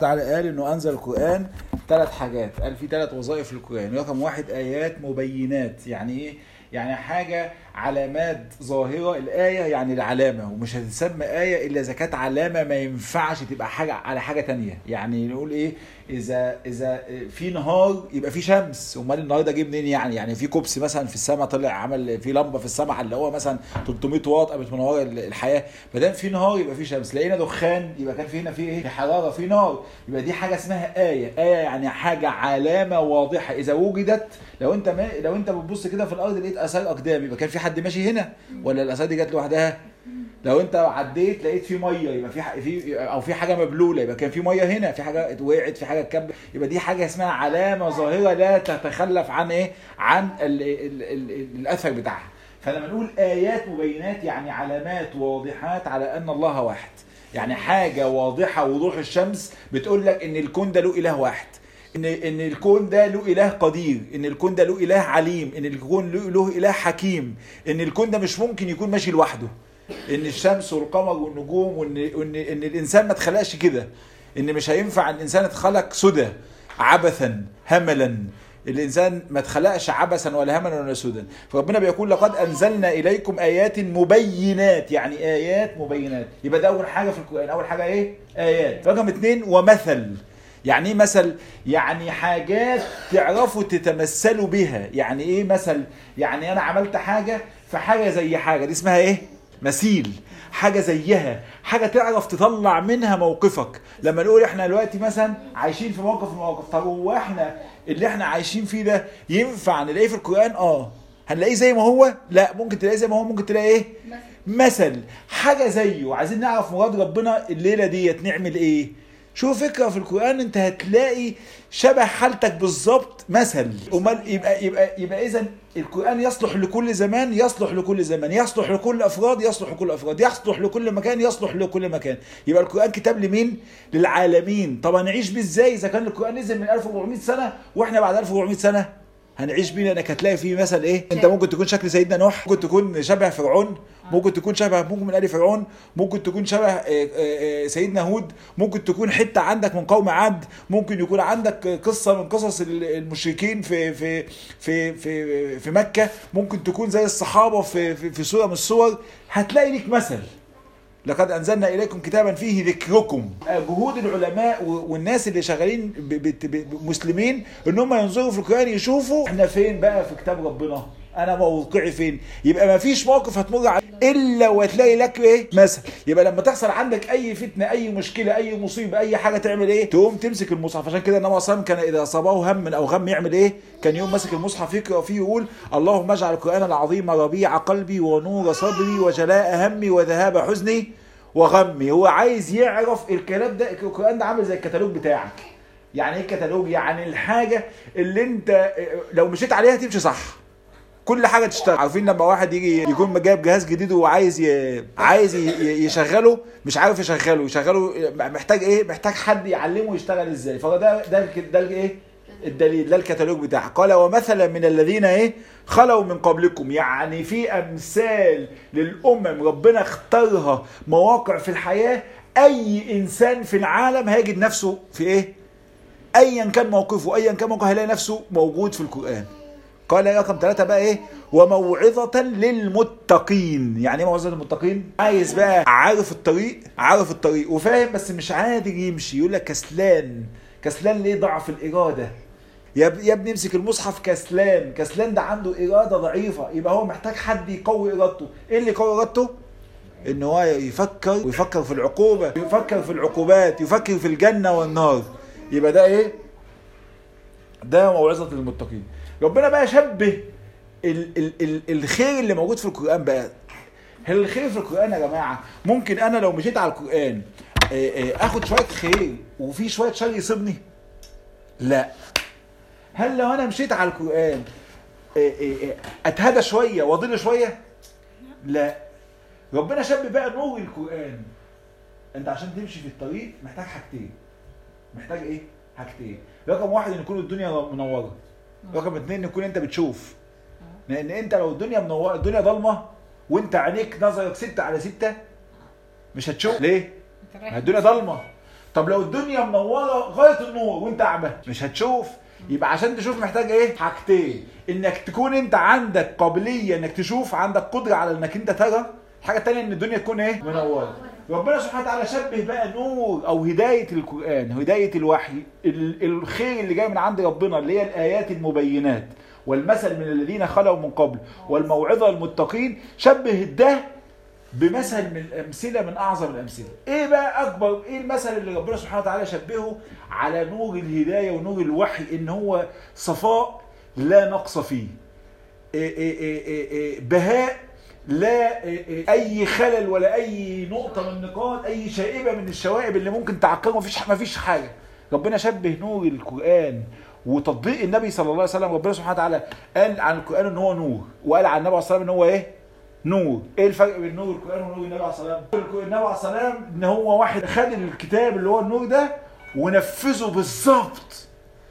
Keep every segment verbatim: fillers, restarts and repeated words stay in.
تعالى قال انه انزل القرآن ثلاث حاجات. قال في ثلاث وظائف للقرآن. رقم واحد ايات مبينات. يعني ايه؟ يعني حاجة علامات ظاهرة. الآية يعني العلامة، ومش هتسمى آية إلا إذا كانت علامة ما ينفعش تبقى حاجة على حاجة تانية. يعني نقول إيه؟ إذا إذا في نهار يبقى في شمس، ومال النهار ده جه منين؟ يعني يعني في كوبس مثلا في السماء طلع عمل في لمبة في السماء اللي هو مثلا ثلاثمية واط قامت منوره الحياة. ما دام في نهار يبقى في شمس. لقينا دخان يبقى كان في هنا في إيه؟ في حرارة، في نار. يبقى دي حاجة اسمها آية. آية يعني حاجة علامة واضحة إذا وجدت. لو أنت ما لو أنت بتبص كده في الأرض لقيت آثار أقدام، يبقى كان في حد ماشي هنا ولا الآثار دي جت لوحدها؟ لو انت عديت لقيت في ميه يبقى في في او في حاجه مبلوله، يبقى كان في ميه هنا، في حاجه وقعت، في حاجه اتكب. يبقى دي حاجه اسمها علامه ظاهره لا تتخلف عن ايه؟ عن ال ال ال ال الاثر بتاعها. فلما نقول ايات مبينات يعني علامات واضحات على ان الله واحد. يعني حاجه واضحه وضوح الشمس بتقول لك ان الكون ده له اله واحد، ان ان الكون ده له اله قدير، ان الكون ده له اله عليم، ان الكون له, له اله حكيم، ان الكون ده مش ممكن يكون ماشي لوحده، ان الشمس والقمر والنجوم، وان ان ان الانسان ما اتخلقش كده، ان مش هينفع الانسان اتخلق سدى عبثا هملا. الانسان ما اتخلقش عبثا ولا هملا ولا سدى. فربنا بيقول لقد انزلنا اليكم ايات مبينات. يعني ايات مبينات. يبقى ده اول حاجه في القران. اول حاجه ايه؟ ايات. رقم اثنين ومثل. يعني ايه مثل؟ يعني حاجات تعرفوا تتمثلوا بها. يعني ايه مثل؟ يعني انا عملت حاجه فحاجه زي حاجه، دي اسمها ايه؟ مثيل. حاجة زيها، حاجة تعرف تطلع منها موقفك. لما نقول احنا دلوقتي مثلا عايشين في موقف من المواقف، طب هو احنا اللي احنا عايشين فيه ده ينفع نلاقيه في القرآن؟ اه. هنلاقيه زي ما هو؟ لا. ممكن تلاقيه زي ما هو، ممكن تلاقي ايه؟ مثل. حاجة زيه. عايزين نعرف مراد ربنا الليلة ديت نعمل ايه؟ شوف فكرة في القرآن انت هتلاقي شبه حالتك بالظبط مثل. امال يبقى يبقى يبقى اذا القرآن يصلح لكل زمان، يصلح لكل زمان، يصلح لكل افراد، يصلح لكل افراد، يصلح لكل مكان، يصلح لكل مكان. يبقى القرآن كتاب لمين؟ للعالمين. طب هنعيش بيه ازاي اذا كان القرآن نزل من ألف وأربعمية سنة واحنا بعد ألف وأربعمية سنة هنعيش بيه؟ لانك هتلاقي فيه مثل ايه؟ انت ممكن تكون شكل سيدنا نوح، ممكن تكون شبه فرعون، ممكن تكون شبه ممكن من آل فرعون، ممكن تكون شبه سيدنا هود، ممكن تكون حتة عندك من قوم عاد، ممكن يكون عندك قصة من قصص المشركين في في في في في مكة، ممكن تكون زي الصحابة في في, في سورة من السور. هتلاقي ليك مثل. لقد أنزلنا إليكم كتابا فيه ذكركم. جهود العلماء والناس اللي شغالين مسلمين ان هم ينظروا في القرآن يشوفوا احنا فين بقى في كتاب ربنا، انا موقعي فين. يبقى ما فيش موقف هتمر عليه الا وتلاقي لك ايه؟ مثل. يبقى لما تحصل عندك اي فتنه، اي مشكله، اي مصيبه، اي حاجه، تعمل ايه؟ تقوم تمسك المصحف. عشان كده النبي صلى الله عليه وسلم كان اذا اصابه هم او غم يعمل ايه؟ كان يوم ماسك المصحف يقرا فيه ويقول اللهم اجعل القرآن العظيم ربيع قلبي ونور صدري وجلاء همي وذهاب حزني وغمي. هو عايز يعرف الكلام ده. القرآن ده عامل زي الكتالوج بتاعك. يعني ايه الكتالوج؟ يعني الحاجه اللي انت لو مشيت عليها تمشي صح، كل حاجه تشتغل. عارفين لما واحد يجي يكون جايب جهاز جديد وعايز ي... عايز ي... يشغله، مش عارف يشغله يشغله محتاج ايه؟ محتاج حد يعلمه يشتغل ازاي. فده ده ده, ده ايه؟ الدليل. ده الكتالوج بتاعه. قال ومثلا من الذين ايه؟ خلوا من قبلكم. يعني في امثال للامم ربنا اختارها مواقع في الحياه. اي انسان في العالم هيجد نفسه في ايه؟ ايا كان موقفه، ايا كان موقفه، هيلاقي نفسه موجود في القرآن. قال رقم ثلاثة بقى ايه؟ وموعظة للمتقين. يعني ايه موعظة للمتقين؟ عايز بقى عارف الطريق، عارف الطريق وفاهم بس مش قادر يمشي، يقول لك كسلان. كسلان ليه؟ ضعف الإرادة. يا ابني امسك المصحف. كسلان. كسلان ده عنده إرادة ضعيفة، يبقى هو محتاج حد يقوي إرادته. ايه اللي يقوي إرادته؟ ان هو يفكر، ويفكر في العقوبة، يفكر في العقوبات، يفكر في الجنة والنار. يبقى ده ايه؟ ده موعظة للمتقين. ربنا بقى شبه ال ال ال الخير اللي موجود في القرآن بقى. هل الخير في القرآن يا جماعة ممكن انا لو مشيت على القرآن اخد شوية خير وفي شوية شر يصيبني؟ لا. هل لو انا مشيت على القرآن اتهدى شوية واضل شوية؟ لا. ربنا شبه بقى نور القرآن. انت عشان تمشي في الطريق محتاج حاجتين. محتاج ايه؟ حاجتين. رقم واحد ان يكون الدنيا منورة. رقم اثنين ان يكون انت بتشوف. لان انت لو الدنيا منورة، الدنيا ضلمة وانت عينيك نظرك ستة على ستة مش هتشوف. ليه؟ الدنيا ضلمة. طب لو الدنيا منوره غايه النور وانت اعمى مش هتشوف. يبقى عشان تشوف محتاج ايه؟ حاجتين، انك تكون انت عندك قابليه انك تشوف، عندك قدره على انك انت ترى. الحاجه الثانيه ان الدنيا تكون ايه؟ منوره. ربنا سبحانه وتعالى شبه بقى نور او هدايه القران، هدايه الوحي، الخير اللي جاي من عند ربنا اللي هي الايات المبينات والمثل من الذين خلوا من قبل والموعظه للمتقين، شبه ده بمثل من الامثله من اعظم الامثله. ايه بقى اكبر ايه المثل اللي ربنا سبحانه وتعالى شبهه على نور الهدايه ونور الوحي؟ ان هو صفاء لا نقص فيه، إيه إيه إيه إيه بهاء لا اي خلل ولا اي نقطه من نقاط اي شائبه من الشوائب اللي ممكن تعكره، مفيش مفيش حاجه. ربنا شبه نور القران وتطبيق النبي صلى الله عليه وسلم. ربنا سبحانه وتعالى قال عن القران ان هو نور، وقال عن النبي صلى الله عليه وسلم ان هو ايه؟ نور. ايه الفرق بين نور القران ونور النبي عليه الصلاه والسلام؟ النبي عليه الصلاه والسلام ان هو واحد خد الكتاب اللي هو النور ده ونفذه بالظبط،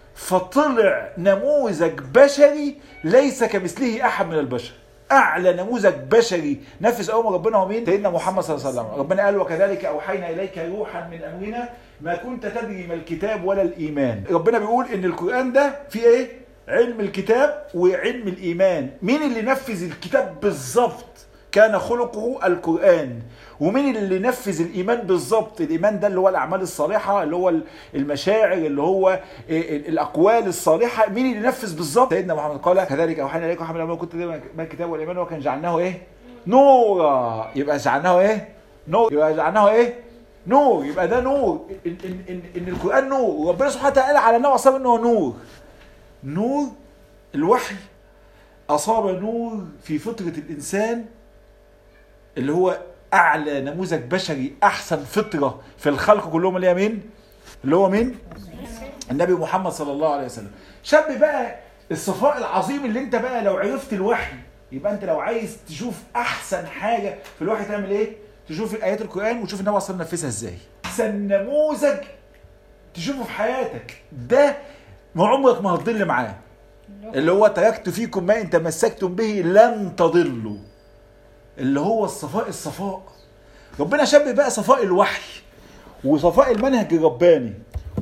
فطلع نموذج بشري ليس كمثله احد من البشر. اعلى نموذج بشري نفذ اول ما ربنا هو مين؟ سيدنا محمد صلى الله عليه وسلم. ربنا قال وكذلك اوحينا اليك روحا من امرنا ما كنت تدري ما الكتاب ولا الايمان. ربنا بيقول ان القران ده فيه ايه؟ علم الكتاب وعلم الايمان. مين اللي نفذ الكتاب بالظبط؟ كان خلقه القرآن. ومين اللي نفذ الإيمان بالظبط؟ الإيمان ده اللي هو الأعمال الصالحة، اللي هو المشاعر، اللي هو الأقوال الصالحة. مين اللي نفذ بالظبط؟ سيدنا محمد قال كذلك أوحينا إليك وحملنا ما كنت تدري ما الكتاب والإيمان وكان جعلناه إيه؟ نورا. يبقى جعلناه إيه؟ نور. يبقى جعلناه إيه؟ نور. يبقى ده نور. إن, إن, إن, إن القرآن نور، وربنا سبحانه وتعالى قال على النبي صلى الله عليه وسلم إنه نور. نور الوحي أصاب نور في فطرة الإنسان اللي هو أعلى نموذج بشري، أحسن فطرة في الخلق كلهم، اللي هي مين؟ اللي هو مين؟ النبي محمد صلى الله عليه وسلم. شاب بقى الصفاء العظيم اللي انت بقى لو عرفت الوحي، يبقى انت لو عايز تشوف أحسن حاجة في الوحي تعمل إيه؟ تشوف آيات القرآن وتشوف النبي صلى الله عليه وسلم نفذها إزاي. أحسن نموذج تشوفه في حياتك ده ما عمرك ما هتضل معاه، اللي هو تركت فيكم ما إن تمسكتم به لن تضلوا، اللي هو الصفاء. الصفاء ربنا شبه بقى صفاء الوحي وصفاء المنهج الرباني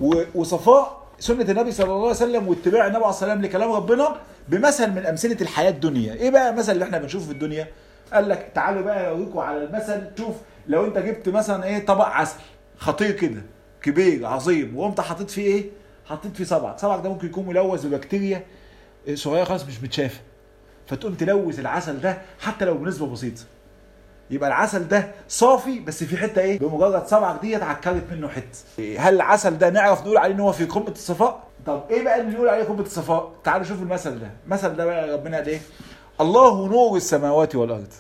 وصفاء سنة النبي صلى الله عليه وسلم واتباع النبي عليه الصلاة والسلام لكلام ربنا بمثل من أمثلة الحياة الدنيا. ايه بقى المثل اللي احنا بنشوفه في الدنيا؟ قال لك تعالوا بقى اوريكم على المثل. شوف لو انت جبت مثلا ايه طبق عسل خطير كده كبير عظيم، وقمت حطيت فيه ايه؟ حطيت فيه صبعك. صبعك ده ممكن يكون ملوث ببكتيريا صغيرة خالص مش متشافة، فتقوم تلوث العسل ده حتى لو بنسبة بسيطة. يبقى العسل ده صافي بس في حته ايه؟ بمجرد صبعك دي اتعكرت منه حته. هل العسل ده نعرف نقول عليه ان هو في قمه الصفاء؟ طب ايه بقى اللي نقول عليه قمه الصفاء؟ تعالوا شوفوا المثل ده. المثل ده بقى ربنا قال ايه؟ الله نور السماوات والارض.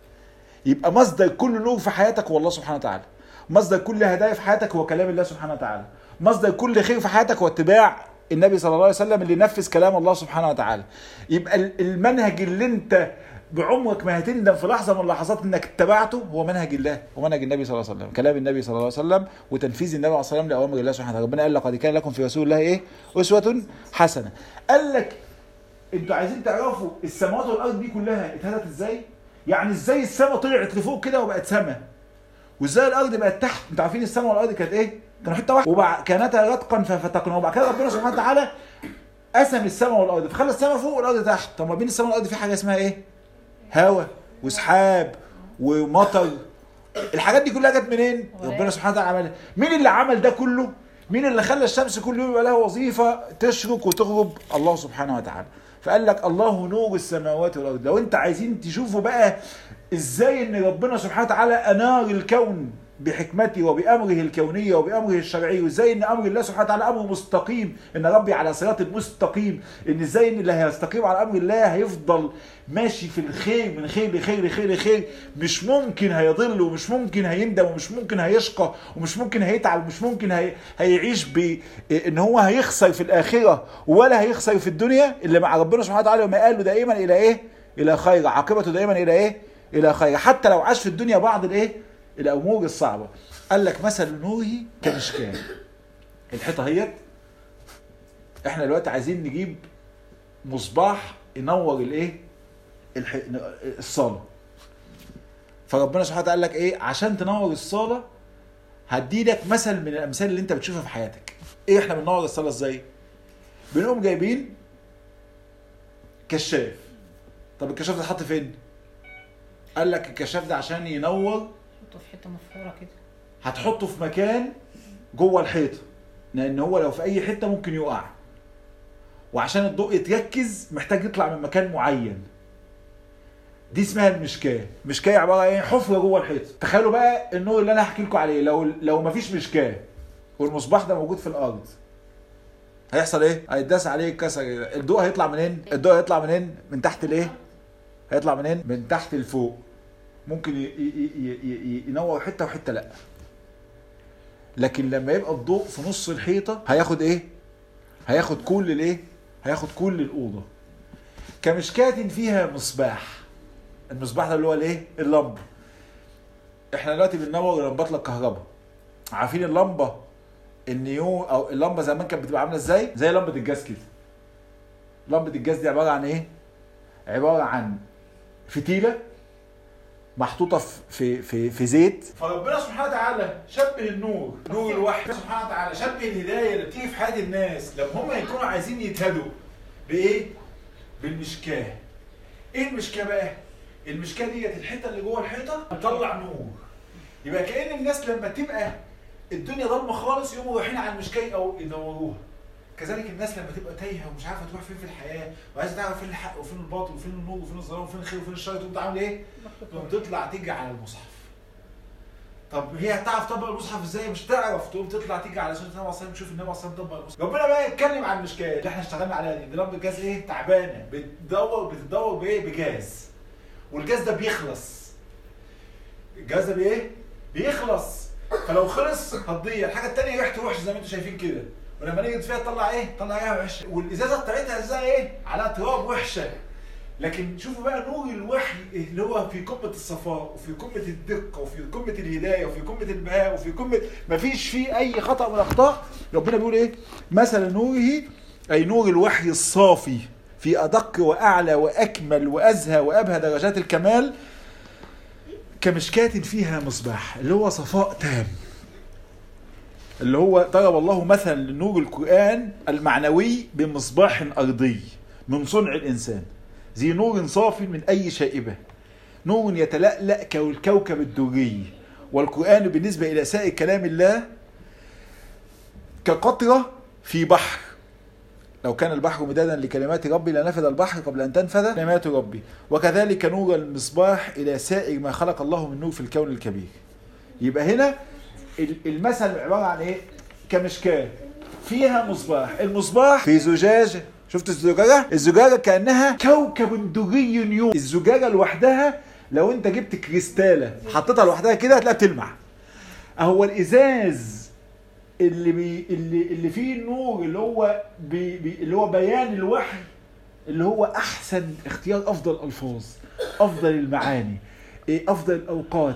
يبقى مصدر كل نور في حياتك هو الله سبحانه وتعالى. مصدر كل هدايا في حياتك هو كلام الله سبحانه وتعالى. مصدر كل خير في حياتك هو اتباع النبي صلى الله عليه وسلم اللي نفذ كلام الله سبحانه وتعالى. يبقى المنهج اللي انت بعمرك ما هتندم في لحظه من اللحظات انك اتبعته هو منهج الله ومنهج النبي صلى الله عليه وسلم، كلام النبي صلى الله عليه وسلم وتنفيذ النبي عليه الصلاه والسلام لاوامر الله سبحانه وتعالى. ربنا قال لقد كان لكم في رسول الله ايه؟ اسوه حسنه. قال لك انتوا عايزين تعرفوا السماوات والارض دي كلها اتهدت ازاي؟ يعني ازاي السماء طلعت لفوق كده وبقت سماء، وازاي الارض بقت تحت. انتوا عارفين السماء والارض كانت ايه؟ كانوا حته واحده وبعد كانتا رتقا ففتقنا، وبعد كده ربنا سبحانه وتعالى قسم السماء والارض فخلى السماء فوق والارض تحت. طب ما بين السماء والارض في حاجه اسمها ايه؟ هواء وسحاب ومطر. الحاجات دي كلها جت منين؟ ربنا سبحانه وتعالى عملها. مين اللي عمل ده كله؟ مين اللي خلى الشمس كل يوم يبقى لها وظيفه تشرق وتغرب؟ الله سبحانه وتعالى. فقال لك الله نور السماوات والارض. لو انت عايزين تشوفوا بقى ازاي ان ربنا سبحانه وتعالى انار الكون بحكمته وبأمره الكونية وبأمره الشرعي، وازاي ان امر الله سبحانه وتعالى امر مستقيم، ان ربي على صراط مستقيم، ان ازاي ان اللي هيستقيم على امر الله هيفضل ماشي في الخير من خير لخير لخير لخير، مش ممكن هيضل ومش ممكن هيندم ومش ممكن هيشقى ومش ممكن هيتعب ومش ممكن هي... هيعيش بان هو هيخسر في الاخرة ولا هيخسر في الدنيا. اللي مع ربنا سبحانه وتعالى وما قال له دائما الى ايه؟ الى خير، عاقبته دائما الى ايه؟ الى خير، حتى لو عاش في الدنيا بعض الايه؟ الامور الصعبه. قال لك مثل نوره كمشكاه. الحيطه هيت، احنا دلوقتي عايزين نجيب مصباح ينور الايه؟ الح... الصاله. فربنا سبحانه وتعالى قال لك ايه؟ عشان تنور الصاله هديلك مثل من الامثال اللي انت بتشوفها في حياتك. ايه احنا بننور الصلاه ازاي؟ بنقوم جايبين كشاف. طب الكشاف ده اتحط فين؟ قال لك الكشاف ده عشان ينور حطه في حته مفروره كده، هتحطه في مكان جوه الحيطه، لان هو لو في اي حته ممكن يقع، وعشان الضوء يتركز محتاج يطلع من مكان معين. دي اسمها المشكاه. مشكاه عباره عن ايه؟ حفره جوه الحيطه. تخيلوا بقى النور اللي انا هحكي لكم عليه، لو لو مفيش مشكاه والمصباح ده موجود في الارض، هيحصل ايه؟ هيتداس عليه يتكسر. الضوء هيطلع منين؟ الضوء هيطلع منين؟ من تحت الايه؟ هيطلع منين؟ من تحت لفوق. ممكن ي... ي... ي... ينور حته وحته لا. لكن لما يبقى الضوء في نص الحيطه هياخد ايه؟ هياخد كل الايه؟ هياخد كل الاوضه. كمشكاة فيها مصباح. المصباح ده اللي هو الايه؟ اللمبه. احنا دلوقتي بننور لمبات الكهرباء. عارفين اللمبه النيون او اللمبه زمان كانت بتبقى عامله ازاي؟ زي لمبه الجاز كده. لمبه الجاز دي عباره عن ايه؟ عباره عن فتيله محطوطه في في في زيت. فربنا سبحانه وتعالى شبه النور، نور الوحي سبحانه وتعالى شبه الهدايه اللي بتيجي في حياه الناس لما هم يكونوا عايزين يتهدوا بايه؟ بالمشكاه. ايه المشكاه بقى؟ المشكاه ديت الحته اللي جوه الحيطه بتطلع نور. يبقى كأن الناس لما تبقى الدنيا ضلمه خالص يقوموا رايحين على المشكاه او يدوروها. كذلك الناس لما تبقى تايهه ومش عارفه تروح فين في الحياه وعايزه تعرف فين الحق وفين الباطل وفين النور وفين الظلام وفين الخير وفين الشر، تقوم تعمل ايه؟ تقوم تطلع تيجي على المصحف. طب هي هتعرف تطبق المصحف ازاي؟ مش تعرف. تقوم تطلع تيجي على سنه النبي صلى الله عليه وسلم تشوف النبي صلى الله عليه وسلم طبق المصحف. ربنا بقى يتكلم عن المشكاه اللي احنا اشتغلنا عليها دي. دي لمبه جاز ايه؟ تعبانه بتدور بتدور بايه؟ بجاز. والجاز ده بيخلص. الجاز ده بايه؟ بيخلص. فلو خلص هتضيع. الحاجه الثانيه ريحته وحشه زي ما انتم شايفين كده، ولما نيجي فيها تطلع ايه؟ تطلع ايه وحشه. والازازه بتاعتها ازاي ايه؟ على تراب وحشه. لكن شوفوا بقى نور الوحي اللي هو في قمه الصفاء وفي قمه الدقه وفي قمه الهدايه وفي قمه البهاء وفي قمه مفيش فيه اي خطا من الاخطاء. ربنا بيقول ايه؟ مثل نوره اي نور الوحي الصافي في ادق واعلى واكمل وازهى وابهى درجات الكمال كمشكاة فيها مصباح، اللي هو صفاء تام، اللي هو ضرب الله مثلا لنور القرآن المعنوي بمصباح أرضي من صنع الإنسان ذي نور صافي من أي شائبة، نور يتلألأ كالكوكب الدري. والقرآن بالنسبة إلى سائر كلام الله كقطرة في بحر. لو كان البحر مدادا لكلمات ربي لنفذ البحر قبل أن تنفذ كلمات ربي. وكذلك نور المصباح إلى سائر ما خلق الله من نور في الكون الكبير. يبقى هنا المثل عبارة عن إيه؟ كمشكاة فيها مصباح. المصباح في زجاجة. شفت الزجاجة؟ الزجاجة كأنها كوكب دري يوم. الزجاجة لوحدها لو أنت جبت كريستالة حطيتها لوحدها كده هتلاقيها بتلمع. أهو الإزاز اللي بي اللي اللي فيه النور اللي هو بي بي اللي هو بيان الوحي، اللي هو احسن اختيار، افضل الفاظ، افضل المعاني، افضل الاوقات،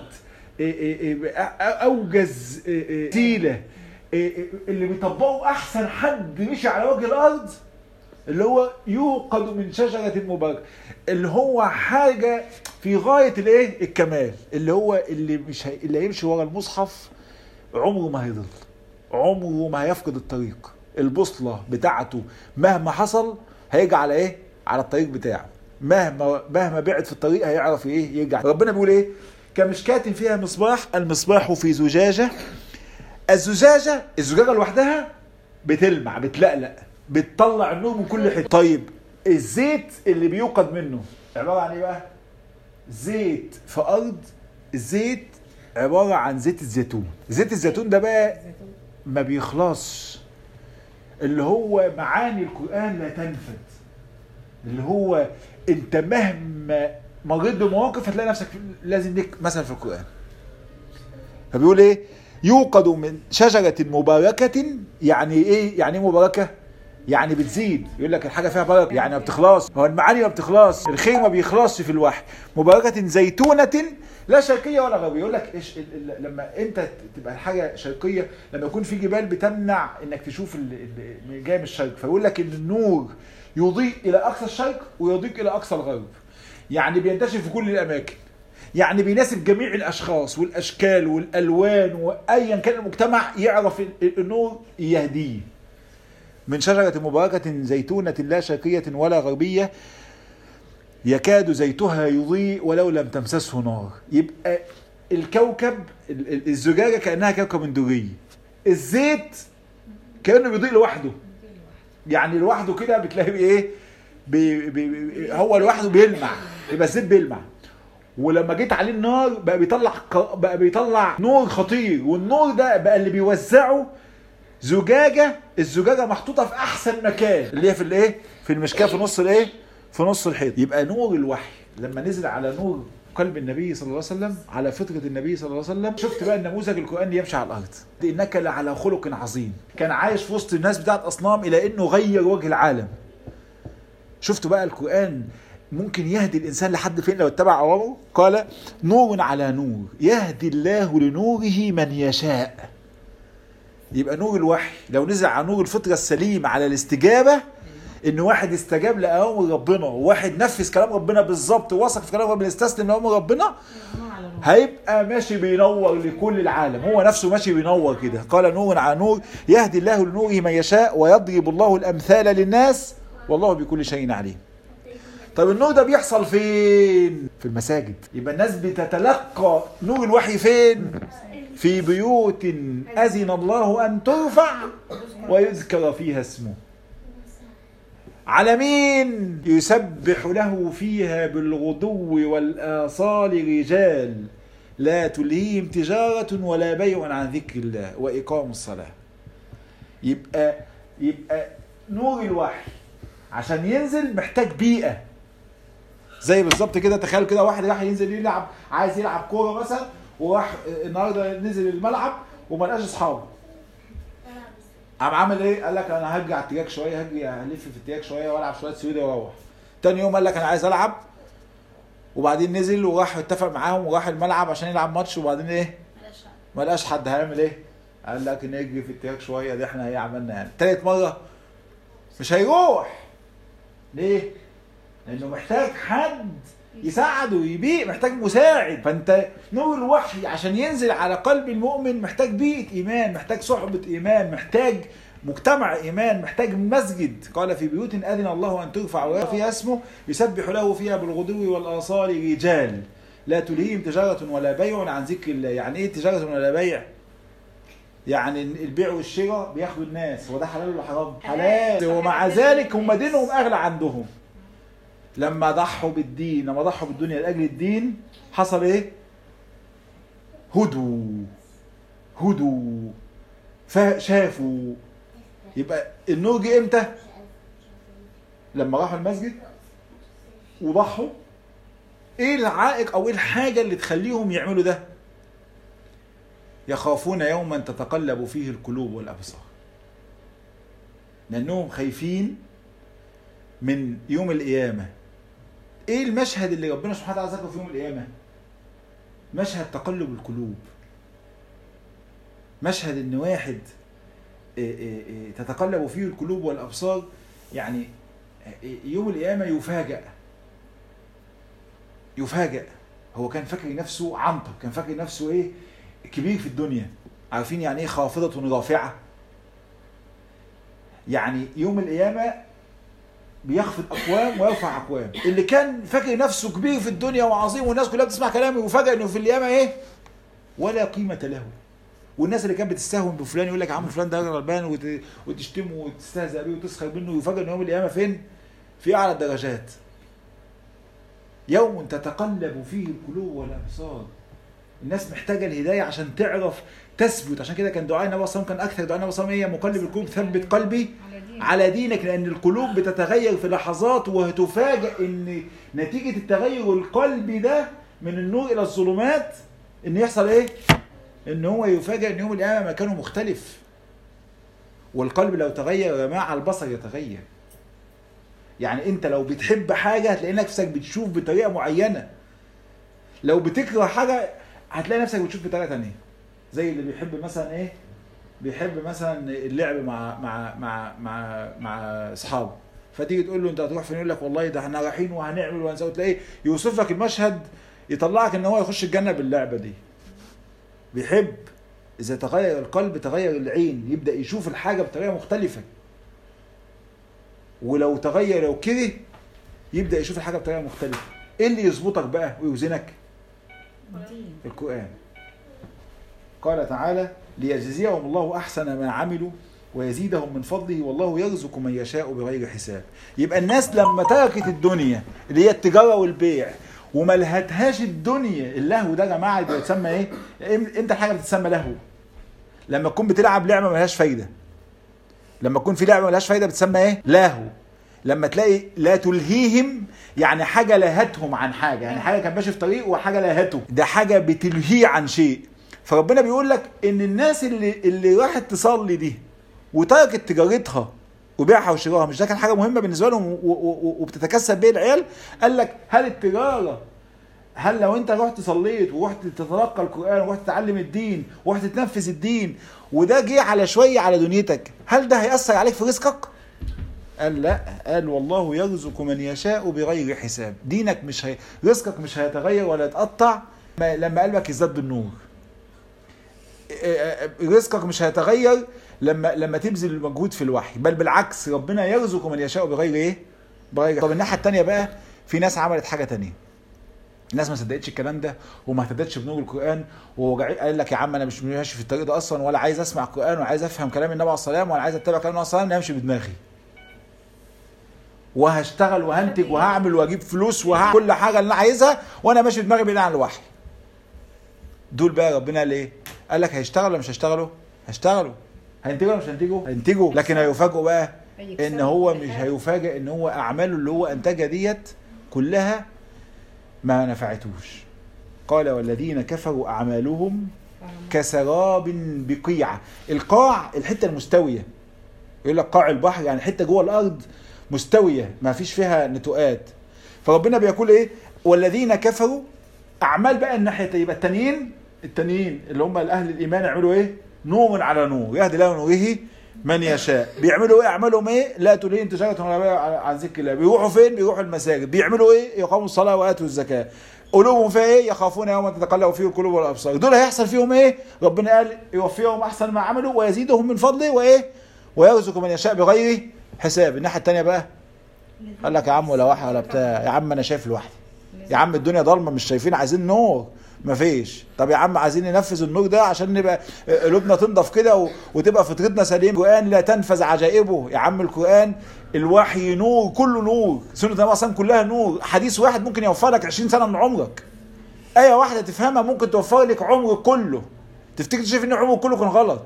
اوجز وسيله، اللي بيطبقوا احسن حد مشي على وجه الارض، اللي هو يوقد من شجره مباركه، اللي هو حاجه في غايه الايه؟ الكمال، اللي هو اللي مش هي... اللي هيمشي ورا المصحف عمره ما هيضل، عمره ما هيفقد الطريق. البوصله بتاعته مهما حصل هيجي على ايه؟ على الطريق بتاعه. مهما مهما بعد في الطريق هيعرف ايه؟ يرجع. ربنا بيقول ايه؟ كمشكاة فيها مصباح، المصباح في زجاجه. الزجاجه الزجاجه لوحدها بتلمع بتلقلق بتطلع النور من كل حته. طيب الزيت اللي بيوقد منه عباره عن ايه بقى؟ زيت في ارض. الزيت عباره عن زيت الزيتون. زيت الزيتون ده بقى ما بيخلصش، اللي هو معاني القرآن لا تنفد، اللي هو انت مهما مريت بمواقف هتلاقي نفسك لازم ليك مثلا في القرآن. فبيقول ايه؟ يوقد من شجرة مباركة. يعني ايه؟ يعني ايه مباركة؟ يعني بتزيد. يقول لك الحاجة فيها بركة يعني ما بتخلص. هو المعاني ما بتخلص، الخير ما بيخلصش في الوحي. مباركة زيتونة لا شرقية ولا غربية. يقول لك إيش لما انت تبقى الحاجة شرقية؟ لما يكون في جبال بتمنع انك تشوف اللي جاي من الشرق. فيقول لك ان النور يضيء الى اقصى الشرق ويضيء الى اقصى الغرب، يعني بينتشر في كل الاماكن. يعني بيناسب جميع الاشخاص والاشكال والالوان وايا كان المجتمع، يعرف النور يهديه. من شجرة مباركة زيتونة لا شرقية ولا غربية يكاد زيتها يضيء ولو لم تمسسه نار. يبقى الكوكب الزجاجة كأنها كوكب دري، الزيت كأنه بيضيء لوحده، يعني لوحده كده بتلاقيه ايه، بي بي هو لوحده بيلمع، يبقى الزيت بيلمع. ولما جيت عليه النار بقى بيطلع بقى بيطلع نور خطير، والنور ده بقى اللي بيوزعه زجاجة، الزجاجة محطوطة في أحسن مكان اللي هي في الايه، في المشكاة في نص الايه، في نص الحيط. يبقى نور الوحي لما نزل على نور قلب النبي صلى الله عليه وسلم، على فطرة النبي صلى الله عليه وسلم، شفت بقى النموذج القرآني يمشي على الأرض. إنك لعلى خلق عظيم، كان عايش في وسط الناس بتاعت أصنام إلى إنه غير وجه العالم. شفتوا بقى القرآن ممكن يهدي الإنسان لحد فين لو اتبع أوامره؟ قال نور على نور يهدي الله لنوره من يشاء. يبقى نور الوحي لو نزل على نور الفطرة السليم على الاستجابة، ان واحد استجاب لأوامر ربنا وواحد نفذ كلام ربنا بالظبط ووثق في كلام ربنا استسلم لأوامر ربنا، هيبقى ماشي بينور لكل العالم، هو نفسه ماشي بينور كده. قال نور على نور يهدي الله لنوره من يشاء ويضرب الله الأمثال للناس والله بكل شيء عليم. طيب النور ده بيحصل فين؟ في المساجد. يبقى الناس بتتلقى نور الوحي فين؟ في بيوت أذن الله أن ترفع ويذكر فيها اسمه. على مين؟ يسبح له فيها بالغدو والآصال رجال لا تلهيهم تجارة ولا بيع عن ذكر الله وإقام الصلاة. يبقى يبقى نور الوحي عشان ينزل محتاج بيئة. زي بالظبط كده، تخيل كده واحد راح ينزل يلعب، عايز يلعب كورة مثلا، وراح النهارده نزل الملعب وما لقاش اصحابه. قام عامل ايه؟ قال لك انا هرجع التراك شويه، هجري الف في التراك شويه والعب شويه سويدي واروح. تاني يوم قال لك انا عايز العب، وبعدين نزل وراح اتفق معاهم وراح الملعب عشان يلعب ماتش، وبعدين ايه؟ ما لقاش حد. هيعمل ايه؟ قال لك نجري في التراك شويه، دي احنا ايه عملنا يعني. تالت مره مش هيروح. ليه؟ لانه محتاج حد يساعده ويبيع، محتاج مساعد. فانت نور الوحي عشان ينزل على قلب المؤمن محتاج بيئة ايمان، محتاج صحبة ايمان، محتاج مجتمع ايمان، محتاج مسجد. قال في بيوت اذن الله ان ترفع ويذكر فيها اسمه يسبح له فيها بالغدو والاصال رجال لا تلهيهم تجارة ولا بيع عن ذكر الله. يعني ايه تجارة ولا بيع؟ يعني البيع والشراء بياخدوا الناس، وده حلال ولا حرام؟ حلال. ومع ذلك هم دينهم اغلى عندهم. لما ضحوا بالدين، لما ضحوا بالدنيا لأجل الدين، حصل ايه؟ هدوا هدوا فشافوا. يبقى النور جه امتى؟ لما راحوا المسجد وضحوا. ايه العائق او ايه الحاجة اللي تخليهم يعملوا ده؟ يخافون يوما تتقلب فيه القلوب والأبصار. لأنهم خايفين من يوم القيامة. ايه المشهد اللي ربنا سبحانه وتعالى ذكره في يوم القيامة؟ مشهد تقلب القلوب، مشهد ان واحد تتقلب فيه القلوب والابصار. يعني يوم القيامة يفاجأ يفاجأ هو كان فاكر نفسه عنطر، كان فاكر نفسه ايه كبير في الدنيا. عارفين يعني ايه خافضة رافعة؟ يعني يوم القيامة بيخفض اقوام ويرفع اقوام. اللي كان فاكر نفسه كبير في الدنيا وعظيم والناس كلها بتسمع كلامه، وفجأة انه في القيامة ايه؟ ولا قيمة له. والناس اللي كانت بتستهون بفلان يقول لك عم فلان ده غلبان وتشتمه وتستهزأ بيه وتسخر منه، يفاجئ ان يوم القيامة فين؟ في اعلى الدرجات. يوم تتقلب فيه القلوب والابصار. الناس محتاجة الهداية عشان تعرف تثبت. عشان كده كان دعاء النبي صلى الله عليه وسلم، كان اكثر دعاء النبي صلى الله عليه وسلم هي مقلب القلوب ثبت قلبي على دينك. لان القلوب بتتغير في لحظات، وهتفاجئ ان نتيجة التغير القلبي ده من النور الى الظلمات ان يحصل ايه؟ ان هو يفاجئ ان يوم القيامة مكانه مختلف. والقلب لو تغير يا جماعة البصر يتغير. يعني انت لو بتحب حاجة هتلاقي نفسك بتشوف بطريقة معينة، لو بتكره حاجة هتلاقي نفسك بتشوف بطريقة تانية. زي اللي بيحب مثلا ايه، بيحب مثلا اللعب مع مع مع مع مع اصحابه، فتيجي تقول له انت هتروح فين؟ يقول لك والله ده احنا رايحين وهنعمل وهنسوي. تلاقيه يوصف لك المشهد يطلعك ان هو يخش الجنة باللعبة دي. بيحب اذا تغير القلب تغير العين، يبدأ يشوف الحاجة بطريقة مختلفة. ولو تغير لو كره يبدأ يشوف الحاجة بطريقة مختلفة. ايه اللي يظبطك بقى ويوزنك؟ القرآن. قال تعالى ليجزيهم الله أحسن ما عملوا ويزيدهم من فضله والله يرزق من يشاء بغير حساب. يبقى الناس لما تركت الدنيا اللي هي التجارة والبيع وما لهتهاش الدنيا، اللهو ده يا جماعة بيتسمى ايه؟ امتى الحاجة بتتسمى لهو؟ لما تكون بتلعب لعبة ملهاش فايدة. لما تكون في لعبة ملهاش فايدة بتسمى ايه؟ لهو. لما تلاقي لا تلهيهم يعني حاجة لهتهم عن حاجة، يعني حاجة كان ماشي في طريق وحاجة لهته، ده حاجة بتلهيه عن شيء. فربنا بيقول لك ان الناس اللي اللي راحت تصلي دي وتركت تجارتها وبيعها وشراها، مش ده كان حاجة مهمة بالنسبة لهم وبتتكسب بيه العيال؟ قال لك هل التجارة، هل لو انت رحت صليت ورحت تتلقى القرآن ورحت تتعلم الدين ورحت تنفذ الدين وده جه على شوية على دنيتك، هل ده هيأثر عليك في رزقك؟ قال لا. قال والله يرزق من يشاء بغير حساب. دينك مش هي... رزقك مش هيتغير ولا يتقطع لما قلبك يزداد بالنور. رزقك مش هيتغير لما لما تبذل المجهود في الوحي، بل بالعكس ربنا يرزق من يشاء بغير ايه؟ بغير. طب الناحية التانية بقى في ناس عملت حاجة تانية. الناس ما صدقتش الكلام ده وما اهتدتش بنور القرآن، وقال لك يا عم انا مش ماشي في الطريق ده اصلا، ولا عايز اسمع القرآن ولا عايز افهم كلام النبي عليه الصلاة والسلام ولا عايز اتبع كلام النبي عليه الصلاة والسلام، انا امشي بدماغي وهشتغل وهنتج وهعمل واجيب فلوس وهعمل كل حاجه اللي انا عايزها وانا ماشي بدماغي بعيد عن الوحي. دول بقى ربنا قال ايه؟ قال لك هيشتغلوا ولا مش هيشتغلوا؟ هيشتغلوا. هينتجوا ولا مش هينتجوا؟ هينتجوا. لكن هيفاجئوا بقى ان هو مش هيفاجئ ان هو اعماله اللي هو انتجها ديت كلها ما نفعتوش. قال والذين كفروا اعمالهم كسراب بقيعه. القاع الحته المستويه، يقول لك قاع البحر يعني حته جوه الارض مستويه ما فيش فيها نتوءات. فربنا بيقول ايه؟ والذين كفروا اعمال بقى الناحيه، يبقى التانيين التانيين اللي هم الاهل الايمان يعملوا ايه؟ نور على نور يهدي له نوره من يشاء. بيعملوا ايه؟ اعمالهم ايه؟ لا تلهيهم تجاره ولا بيع عن ذكر الله. بيروحوا فين؟ بيروحوا المساجد. بيعملوا ايه؟ يقاموا الصلاه واتوا الزكاه. قلوبهم فيها ايه؟ يخافون يوما تتقلب فيه القلوب والابصار. دول هيحصل فيهم ايه؟ ربنا قال يوفيهم احسن ما عملوا ويزيدهم من فضله وايه؟ ويرزق من يشاء بغير حساب. الناحيه الثانيه بقى قال لك يا عم ولا واحد ولا بتاع، يا عم انا شايف لوحدي، يا عم الدنيا ضلمه مش شايفين، عايزين نور مفيش. طب يا عم عايزين ننفذ النور ده عشان نبقى قلوبنا تنضف كده و... وتبقى فطرتنا سليمه. القرآن لا تنفذ عجائبه. يا عم القرآن الوحي نور، كله نور. سنة النبي اصلا كلها نور. حديث واحد ممكن يوفر لك عشرين سنه من عمرك. آية واحده تفهمها ممكن توفر لك عمرك كله. تفتكر شايف ان عمرك كله كان غلط؟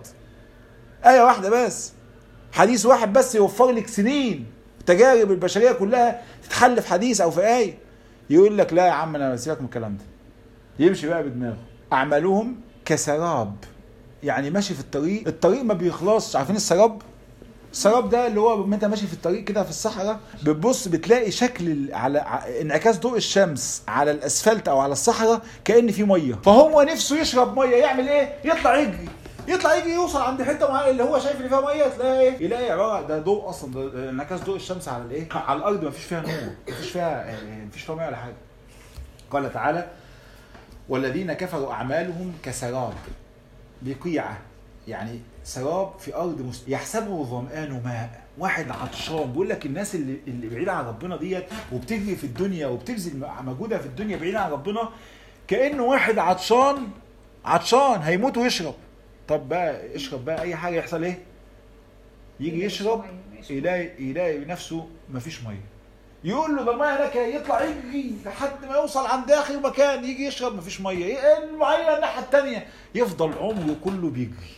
آية واحده بس، حديث واحد بس يوفر لك سنين تجارب البشريه كلها تتحل في حديث او في آية. يقول لك لا يا عم انا سيبك من الكلام ده، يمشي بقى بدماغه. اعمالهم كسراب، يعني ماشي في الطريق، الطريق ما بيخلصش. عارفين السراب؟ السراب ده اللي هو انت ماشي في الطريق كده في الصحراء، بتبص بتلاقي شكل على انعكاس ضوء الشمس على الاسفلت او على الصحراء كأن في ميه، فهو نفسه يشرب ميه. يعمل ايه؟ يطلع يجري يطلع يجي يوصل عند حته معينه اللي هو شايف ان فيها ميه، تلاقي ايه؟ يلاقي عباره ده ضوء اصلا، ده انعكاس ضوء الشمس على الايه؟ على الارض، ما فيش فيها نور، ما فيش فيها ما فيش فيها ميه ولا حاجه. قال تعالى والذين كفروا اعمالهم كسراب بقيعه، يعني سراب في ارض مست... يحسبه الظمآن ماء. واحد عطشان. بيقول لك الناس اللي اللي بعيده عن ربنا ديت وبتجري في الدنيا وبتبذل مجهودها في الدنيا بعيده عن ربنا، كانه واحد عطشان عطشان هيموت ويشرب. طب بقى اشرب بقى اي حاجه، يحصل ايه؟ يجي يشرب يلاقي يلاقي نفسه مفيش ميه. يقول له ده الميه هناك، يطلع يجري لحد ما يوصل عند اخر مكان، يجي يشرب مفيش ميه. الميه الناحيه الثانيه، يفضل عمره كله بيجري.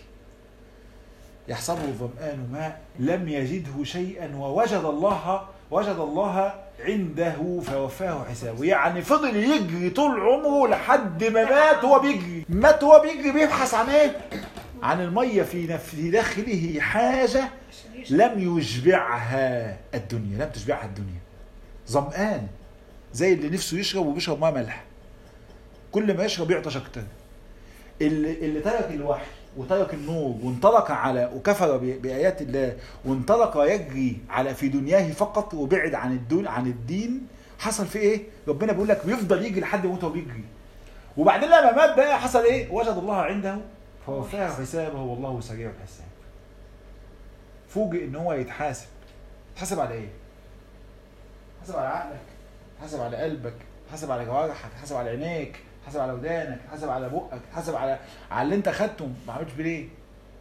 يحسبه الظمآن ماء لم يجده شيئا ووجد الله وجد الله عنده فوفاه حسابه. يعني فضل يجري طول عمره لحد ما مات هو بيجري. مات هو بيجري بيبحث عن ايه؟ عن الميه في في داخله حاجه لم يشبعها الدنيا، لم تشبعها الدنيا. ظمآن زي اللي نفسه يشرب وبيشرب ميه مالحه، كل ما يشرب يعطش اكتر. اللي اللي ترك الوحي وترك النور وانطلق على وكفر بآيات الله وانطلق يجري على في دنياه فقط وبعد عن الدين عن الدين، حصل فيه ايه؟ ربنا بيقول لك بيفضل يجي لحد يموت وهو بيجري. وبعدين لما مات بقى حصل ايه؟ وجد الله عنده فوفاه حسابه والله سريع الحساب. فوجئ ان هو يتحاسب. يتحاسب على ايه؟ يتحاسب على عقلك، يتحاسب على قلبك، يتحاسب على جوارحك، يتحاسب على عينيك، يتحاسب على ودانك، يتحاسب على بقك، يتحاسب على على اللي انت خدته ما عملتش بيه ليه؟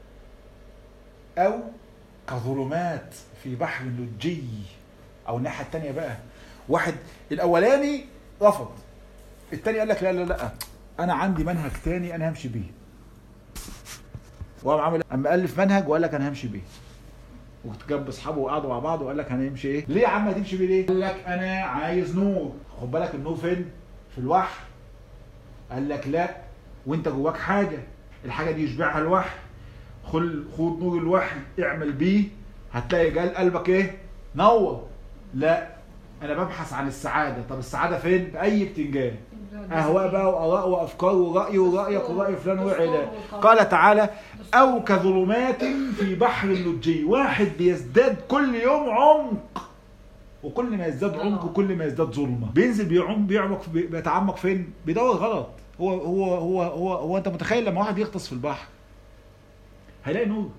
او كظلمات في بحر لجي. او الناحيه الثانيه بقى، واحد الاولاني رفض، الثاني قال لك لا لا لا انا عندي منهج ثاني انا همشي بيه. وقام عامل اما الف منهج وقال لك انا همشي بيه. وجاب اصحابه وقعدوا مع بعض وقال لك هنمشي ايه؟ ليه يا عم هتمشي بيه ليه؟ قال لك انا عايز نور. خد بالك النور فين؟ في الوحي. قال لك لا وانت جواك حاجه، الحاجه دي يشبعها الوحي. خد خد نور الوحي اعمل بيه هتلاقي جال قلبك ايه؟ نور. لا انا ببحث عن السعاده. طب السعاده فين؟ في اي بتنجان. اهواء بقى واراء وافكار وراي ورايك وراي فلان وعلان. قال تعالى او كظلمات في بحر لجي. واحد بيزداد كل يوم عمق، وكل ما يزداد عمق كل ما يزداد ظلمه. بينزل بيعمق بيعمق بيتعمق فين؟ بيدور غلط. هو هو هو هو, هو انت متخيل لما واحد يغطس في البحر هيلاقي نور،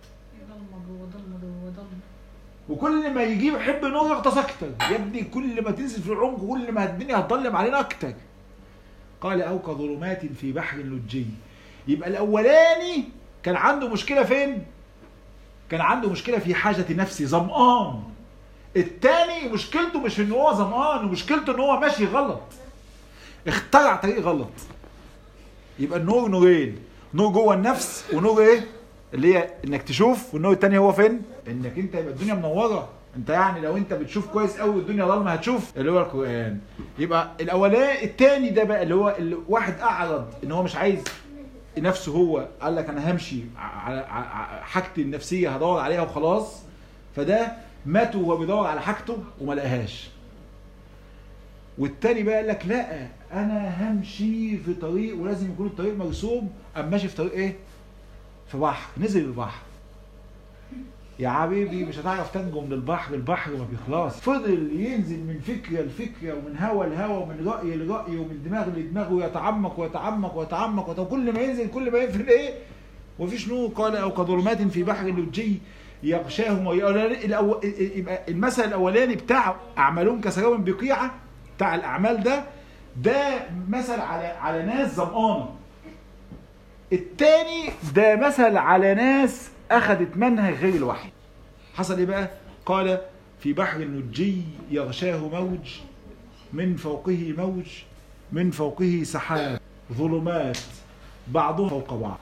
وكل ما يجيب يحب نور يغطس اكتر. يا ابني كل ما تنزل في العمق كل ما الدنيا هتضلم علينا اكتر. قال او كظلمات في بحر لجي. يبقى الاولاني كان عنده مشكله فين؟ كان عنده مشكله في حاجه نفسي، ظمآن. الثاني مشكلته مش ان هو ظمآن، ومشكلته ان هو ماشي غلط، اخترع طريق غلط. يبقى النور نورين، نور جوه النفس ونور ايه؟ اللي هي انك تشوف. والنور الثاني هو فين؟ انك انت يبقى الدنيا منوره. انت يعني لو انت بتشوف كويس قوي والدنيا ضلمه هتشوف اللي هو القران. يبقى الاولاني الثاني ده بقى اللي هو اللي واحد اعرض ان هو مش عايز نفسه، هو قال لك انا همشي على حاجتي النفسيه هدور عليها وخلاص. فده مات وهو بيدور على حاجته وما لقاهاش. والتاني بقى قال لك لا انا همشي في طريق ولازم يكون الطريق مرسوم. قام ماشي في طريق ايه؟ في بحر. نزل البحر. يا حبيبي مش هتعرف تنجو من البحر، البحر ما بيخلص. فضل ينزل من فكره لفكره ومن هوى لهوى ومن راي لراي ومن دماغ لدماغ ويتعمق ويتعمق ويتعمق ويتعمق. كل ما ينزل كل ما ينزل ايه؟ ومفيش نور. قال او كظلمات في بحر لجي يغشاهم. يبقى المثل الاولاني بتاع اعمالهم كسراب بقيعه بتاع الاعمال ده ده مثل على على ناس ظمآنه. الثاني ده مثل على ناس اخذت منهج غير الوحي. حصل ايه بقى؟ قال في بحر لجي يغشاه موج من فوقه موج من فوقه سحاب ظلمات بعضها فوق بعض.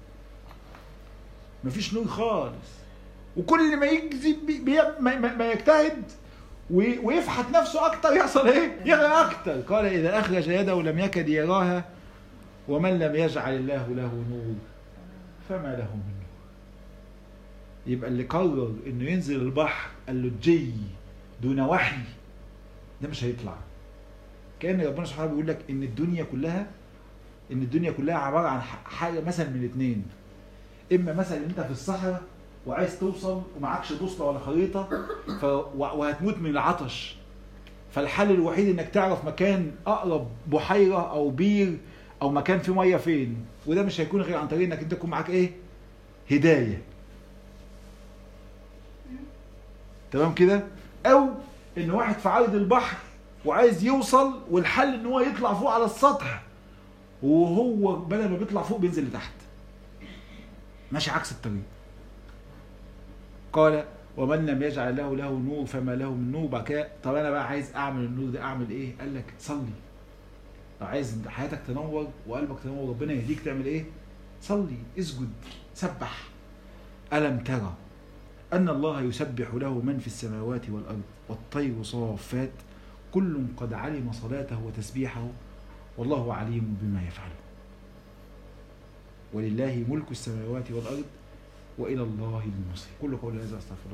مفيش نور خالص. وكل ما يجذب بي ما, ما يجتهد ويفحت نفسه اكتر يحصل ايه؟ يغرق اكتر. قال اذا اخرج يده لم يكد يراها ومن لم يجعل الله له نور فما له من نور. يبقى اللي قرر انه ينزل البحر اللجي دون وحي ده مش هيطلع. كأن ربنا سبحانه بيقول لك ان الدنيا كلها ان الدنيا كلها عباره عن حاجه مثلا من الاثنين. اما مثلا انت في الصحراء وعايز توصل ومعكش بوصله ولا خريطه ف... وهتموت من العطش، فالحل الوحيد انك تعرف مكان اقرب بحيره او بير او مكان فيه ميه فين. وده مش هيكون غير عن طريق انك انت تكون معاك ايه؟ هدايه. تمام كده؟ او ان واحد في عرض البحر وعايز يوصل والحل ان هو يطلع فوق على السطح، وهو بدل ما بيطلع فوق بينزل لتحت ماشي عكس الطريق. قال ومن لم يجعل له له نور فما له من نور. بعد كده طب انا بقى عايز اعمل النور ده اعمل ايه؟ قال لك صلي. لو عايز حياتك تنور وقلبك تنور ربنا يهديك تعمل ايه؟ صلي، اسجد، سبح. ألم ترى أن الله يسبح له من في السماوات والأرض والطير صافات كل قد علم صلاته وتسبيحه والله عليم بما يفعله. ولله ملك السماوات والأرض وإلى الله المصير. كل قول هذا أستغفر الله.